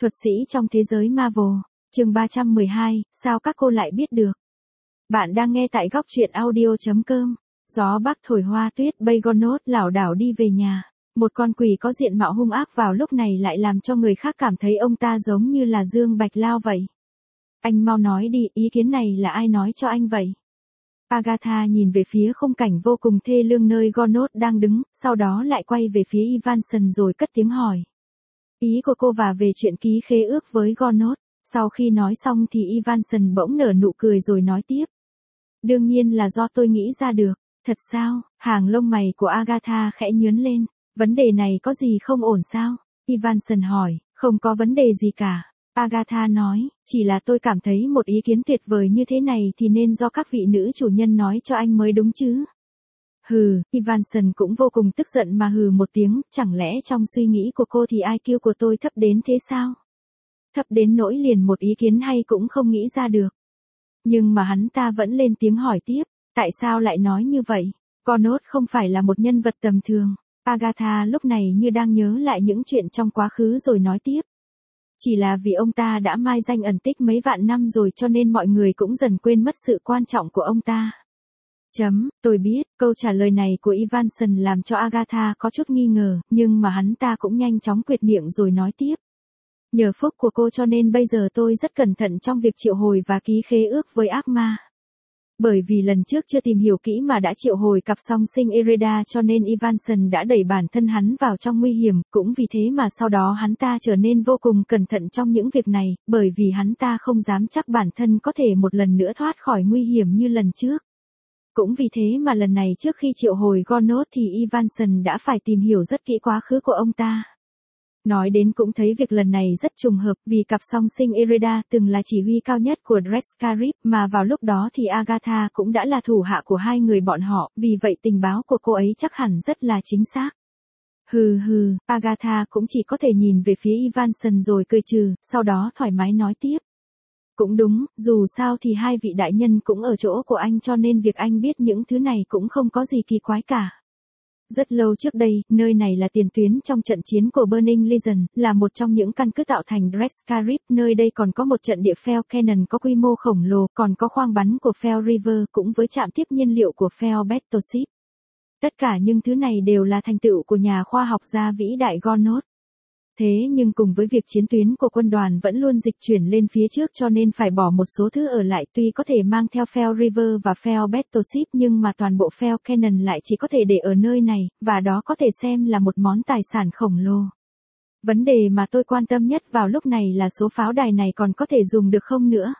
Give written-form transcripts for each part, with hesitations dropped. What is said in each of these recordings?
Thuật sĩ trong thế giới Marvel, chương 312, sao các cô lại biết được? Bạn đang nghe tại góc truyện audio.com. Gió bắc thổi hoa tuyết bay Gonoth lảo đảo đi về nhà. Một con quỷ có diện mạo hung ác vào lúc này lại làm cho người khác cảm thấy ông ta giống như là Dương Bạch Lao vậy. Anh mau nói đi, ý kiến này là ai nói cho anh vậy? Agatha nhìn về phía khung cảnh vô cùng thê lương nơi Gonoth đang đứng, sau đó lại quay về phía Ivanson rồi cất tiếng hỏi. Ý của cô và về chuyện ký khế ước với Gonoth. Sau khi nói xong thì Ivanson bỗng nở nụ cười rồi nói tiếp. Đương nhiên là do tôi nghĩ ra được. Thật sao? Hàng lông mày của Agatha khẽ nhướng lên. Vấn đề này có gì không ổn sao? Ivanson hỏi. Không có vấn đề gì cả. Agatha nói, chỉ là tôi cảm thấy một ý kiến tuyệt vời như thế này thì nên do các vị nữ chủ nhân nói cho anh mới đúng chứ. Hừ, Ivanson cũng vô cùng tức giận mà hừ một tiếng, chẳng lẽ trong suy nghĩ của cô thì IQ của tôi thấp đến thế sao? Thấp đến nỗi liền một ý kiến hay cũng không nghĩ ra được. Nhưng mà hắn ta vẫn lên tiếng hỏi tiếp, tại sao lại nói như vậy? Gonoth không phải là một nhân vật tầm thường. Agatha lúc này như đang nhớ lại những chuyện trong quá khứ rồi nói tiếp. Chỉ là vì ông ta đã mai danh ẩn tích mấy vạn năm rồi cho nên mọi người cũng dần quên mất sự quan trọng của ông ta. Tôi biết, câu trả lời này của Ivanson làm cho Agatha có chút nghi ngờ, nhưng mà hắn ta cũng nhanh chóng quệt miệng rồi nói tiếp. Nhờ phúc của cô cho nên bây giờ tôi rất cẩn thận trong việc triệu hồi và ký khế ước với ác ma. Bởi vì lần trước chưa tìm hiểu kỹ mà đã triệu hồi cặp song sinh Ereda cho nên Ivanson đã đẩy bản thân hắn vào trong nguy hiểm, cũng vì thế mà sau đó hắn ta trở nên vô cùng cẩn thận trong những việc này, bởi vì hắn ta không dám chắc bản thân có thể một lần nữa thoát khỏi nguy hiểm như lần trước. Cũng vì thế mà lần này trước khi triệu hồi Gonoth thì Ivanson đã phải tìm hiểu rất kỹ quá khứ của ông ta. Nói đến cũng thấy việc lần này rất trùng hợp vì cặp song sinh Ereda từng là chỉ huy cao nhất của Dracarys mà vào lúc đó thì Agatha cũng đã là thủ hạ của hai người bọn họ, vì vậy tình báo của cô ấy chắc hẳn rất là chính xác. Agatha cũng chỉ có thể nhìn về phía Ivanson rồi cười trừ, sau đó thoải mái nói tiếp. Cũng đúng, dù sao thì hai vị đại nhân cũng ở chỗ của anh cho nên việc anh biết những thứ này cũng không có gì kỳ quái cả. Rất lâu trước đây, nơi này là tiền tuyến trong trận chiến của Burning Legion, là một trong những căn cứ tạo thành Dracarys, nơi đây còn có một trận địa Fel Cannon có quy mô khổng lồ, còn có khoang bắn của Fel River cũng với trạm tiếp nhiên liệu của Fel Battleship. Tất cả những thứ này đều là thành tựu của nhà khoa học gia vĩ đại Gonoth. Thế nhưng cùng với việc chiến tuyến của quân đoàn vẫn luôn dịch chuyển lên phía trước cho nên phải bỏ một số thứ ở lại, tuy có thể mang theo Fel River và Fel Battleship nhưng mà toàn bộ Fel Cannon lại chỉ có thể để ở nơi này, và đó có thể xem là một món tài sản khổng lồ. Vấn đề mà tôi quan tâm nhất vào lúc này là số pháo đài này còn có thể dùng được không nữa.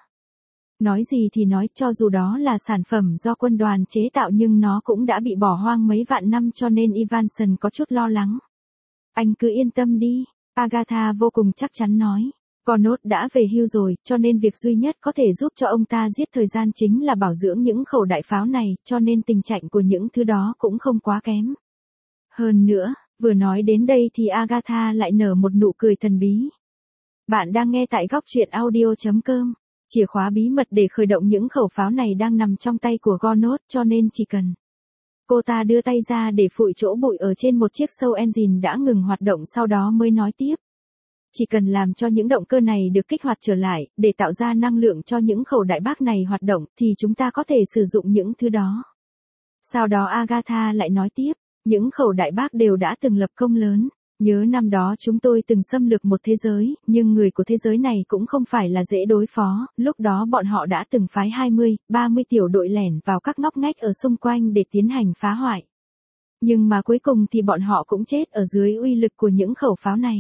Nói gì thì nói, cho dù đó là sản phẩm do quân đoàn chế tạo nhưng nó cũng đã bị bỏ hoang mấy vạn năm cho nên Ivanson có chút lo lắng. Anh cứ yên tâm đi. Agatha vô cùng chắc chắn nói. Gonoth đã về hưu rồi, cho nên việc duy nhất có thể giúp cho ông ta giết thời gian chính là bảo dưỡng những khẩu đại pháo này, cho nên tình trạng của những thứ đó cũng không quá kém. Hơn nữa, vừa nói đến đây thì Agatha lại nở một nụ cười thần bí. Bạn đang nghe tại góc truyện audio.com. Chìa khóa bí mật để khởi động những khẩu pháo này đang nằm trong tay của Gonoth cho nên chỉ cần. Cô ta đưa tay ra để phủi chỗ bụi ở trên một chiếc Soul Engine đã ngừng hoạt động sau đó mới nói tiếp. Chỉ cần làm cho những động cơ này được kích hoạt trở lại, để tạo ra năng lượng cho những khẩu đại bác này hoạt động, thì chúng ta có thể sử dụng những thứ đó. Sau đó Agatha lại nói tiếp, những khẩu đại bác đều đã từng lập công lớn. Nhớ năm đó chúng tôi từng xâm lược một thế giới, nhưng người của thế giới này cũng không phải là dễ đối phó, lúc đó bọn họ đã từng phái 20, 30 tiểu đội lẻn vào các ngóc ngách ở xung quanh để tiến hành phá hoại. Nhưng mà cuối cùng thì bọn họ cũng chết ở dưới uy lực của những khẩu pháo này.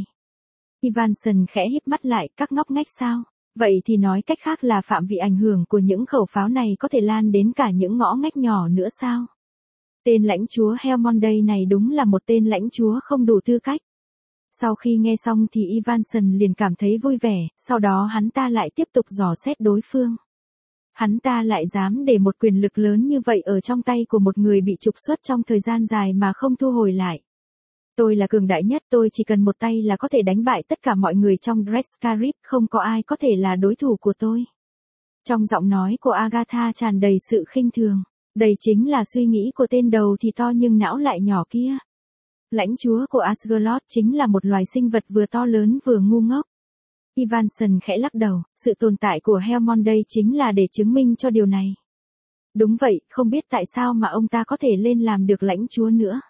Ivanson khẽ híp mắt lại, các ngóc ngách sao? Vậy thì nói cách khác là phạm vi ảnh hưởng của những khẩu pháo này có thể lan đến cả những ngõ ngách nhỏ nữa sao? Tên lãnh chúa Helmonday này đúng là một tên lãnh chúa không đủ tư cách. Sau khi nghe xong thì Ivanson liền cảm thấy vui vẻ, sau đó hắn ta lại tiếp tục dò xét đối phương. Hắn ta lại dám để một quyền lực lớn như vậy ở trong tay của một người bị trục xuất trong thời gian dài mà không thu hồi lại. Tôi là cường đại nhất, tôi chỉ cần một tay là có thể đánh bại tất cả mọi người trong Dracarys, không có ai có thể là đối thủ của tôi. Trong giọng nói của Agatha tràn đầy sự khinh thường. Đây chính là suy nghĩ của tên đầu thì to nhưng não lại nhỏ kia. Lãnh chúa của Asgoloth chính là một loài sinh vật vừa to lớn vừa ngu ngốc. Evanson khẽ lắc đầu, sự tồn tại của Helmond đây chính là để chứng minh cho điều này. Đúng vậy, không biết tại sao mà ông ta có thể lên làm được lãnh chúa nữa.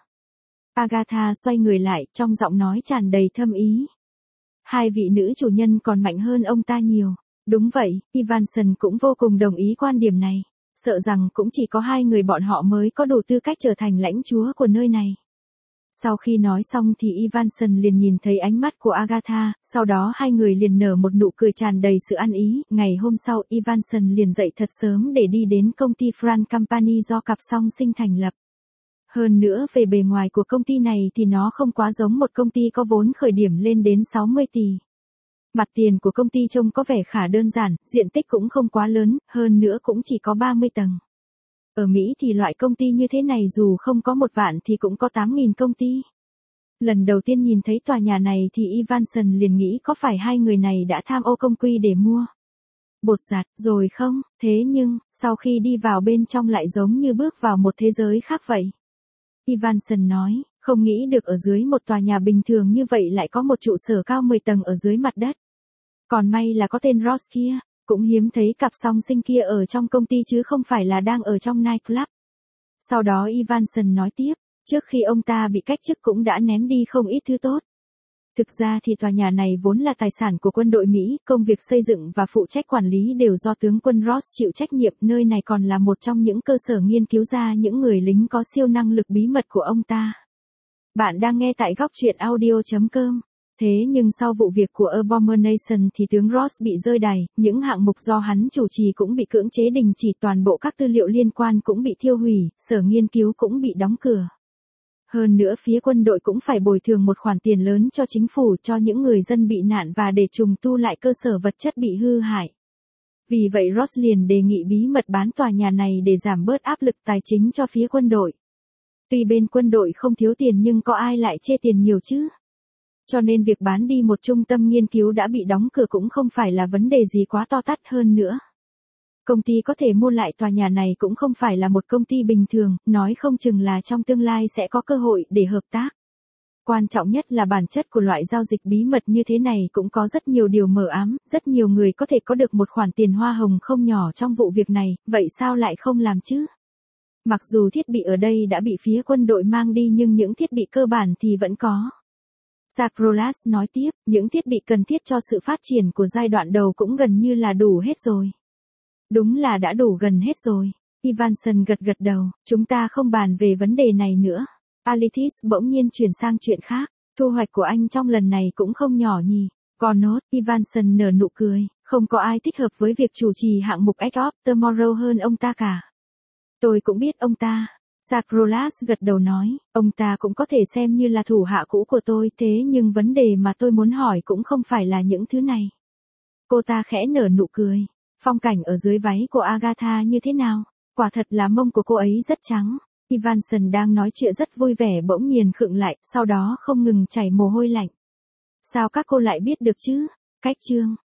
Agatha xoay người lại, trong giọng nói tràn đầy thâm ý. Hai vị nữ chủ nhân còn mạnh hơn ông ta nhiều. Đúng vậy, Evanson cũng vô cùng đồng ý quan điểm này. Sợ rằng cũng chỉ có hai người bọn họ mới có đủ tư cách trở thành lãnh chúa của nơi này. Sau khi nói xong thì Evanson liền nhìn thấy ánh mắt của Agatha, sau đó hai người liền nở một nụ cười tràn đầy sự ăn ý. Ngày hôm sau Evanson liền dậy thật sớm để đi đến công ty Frank Company do cặp song sinh thành lập. Hơn nữa về bề ngoài của công ty này thì nó không quá giống một công ty có vốn khởi điểm lên đến 60 tỷ. Mặt tiền của công ty trông có vẻ khá đơn giản, diện tích cũng không quá lớn, hơn nữa cũng chỉ có 30 tầng. Ở Mỹ thì loại công ty như thế này dù không có 1 vạn thì cũng có 8.000 công ty. Lần đầu tiên nhìn thấy tòa nhà này thì Evanson liền nghĩ có phải hai người này đã tham ô công quy để mua bột giặt rồi không, thế nhưng, sau khi đi vào bên trong lại giống như bước vào một thế giới khác vậy. Evanson nói, không nghĩ được ở dưới một tòa nhà bình thường như vậy lại có một trụ sở cao 10 tầng ở dưới mặt đất. Còn may là có tên Ross kia, cũng hiếm thấy cặp song sinh kia ở trong công ty chứ không phải là đang ở trong nightclub. Sau đó Evanson nói tiếp, trước khi ông ta bị cách chức cũng đã ném đi không ít thứ tốt. Thực ra thì tòa nhà này vốn là tài sản của quân đội Mỹ, công việc xây dựng và phụ trách quản lý đều do tướng quân Ross chịu trách nhiệm, nơi này còn là một trong những cơ sở nghiên cứu ra những người lính có siêu năng lực bí mật của ông ta. Bạn đang nghe tại góc truyện audio.com. Thế nhưng sau vụ việc của Abomination thì tướng Ross bị rơi đày, những hạng mục do hắn chủ trì cũng bị cưỡng chế đình chỉ, toàn bộ các tư liệu liên quan cũng bị thiêu hủy, sở nghiên cứu cũng bị đóng cửa. Hơn nữa phía quân đội cũng phải bồi thường một khoản tiền lớn cho chính phủ, cho những người dân bị nạn và để trùng tu lại cơ sở vật chất bị hư hại. Vì vậy Ross liền đề nghị bí mật bán tòa nhà này để giảm bớt áp lực tài chính cho phía quân đội. Tuy bên quân đội không thiếu tiền nhưng có ai lại chê tiền nhiều chứ? Cho nên việc bán đi một trung tâm nghiên cứu đã bị đóng cửa cũng không phải là vấn đề gì quá to tát. Hơn nữa, công ty có thể mua lại tòa nhà này cũng không phải là một công ty bình thường, nói không chừng là trong tương lai sẽ có cơ hội để hợp tác. Quan trọng nhất là bản chất của loại giao dịch bí mật như thế này cũng có rất nhiều điều mờ ám, rất nhiều người có thể có được một khoản tiền hoa hồng không nhỏ trong vụ việc này, vậy sao lại không làm chứ? Mặc dù thiết bị ở đây đã bị phía quân đội mang đi nhưng những thiết bị cơ bản thì vẫn có. Sakrolas nói tiếp, những thiết bị cần thiết cho sự phát triển của giai đoạn đầu cũng gần như là đủ hết rồi. Đúng là đã đủ gần hết rồi. Evanson gật gật đầu, chúng ta không bàn về vấn đề này nữa. Alethis bỗng nhiên chuyển sang chuyện khác, thu hoạch của anh trong lần này cũng không nhỏ nhỉ. Còn nốt, Evanson nở nụ cười, không có ai thích hợp với việc chủ trì hạng mục Edge of Tomorrow hơn ông ta cả. Tôi cũng biết ông ta. Sakrolas gật đầu nói, ông ta cũng có thể xem như là thủ hạ cũ của tôi, thế nhưng vấn đề mà tôi muốn hỏi cũng không phải là những thứ này. Cô ta khẽ nở nụ cười. Phong cảnh ở dưới váy của Agatha như thế nào? Quả thật là mông của cô ấy rất trắng. Evanson đang nói chuyện rất vui vẻ bỗng nhiên khựng lại, sau đó không ngừng chảy mồ hôi lạnh. Sao các cô lại biết được chứ? Cách chương.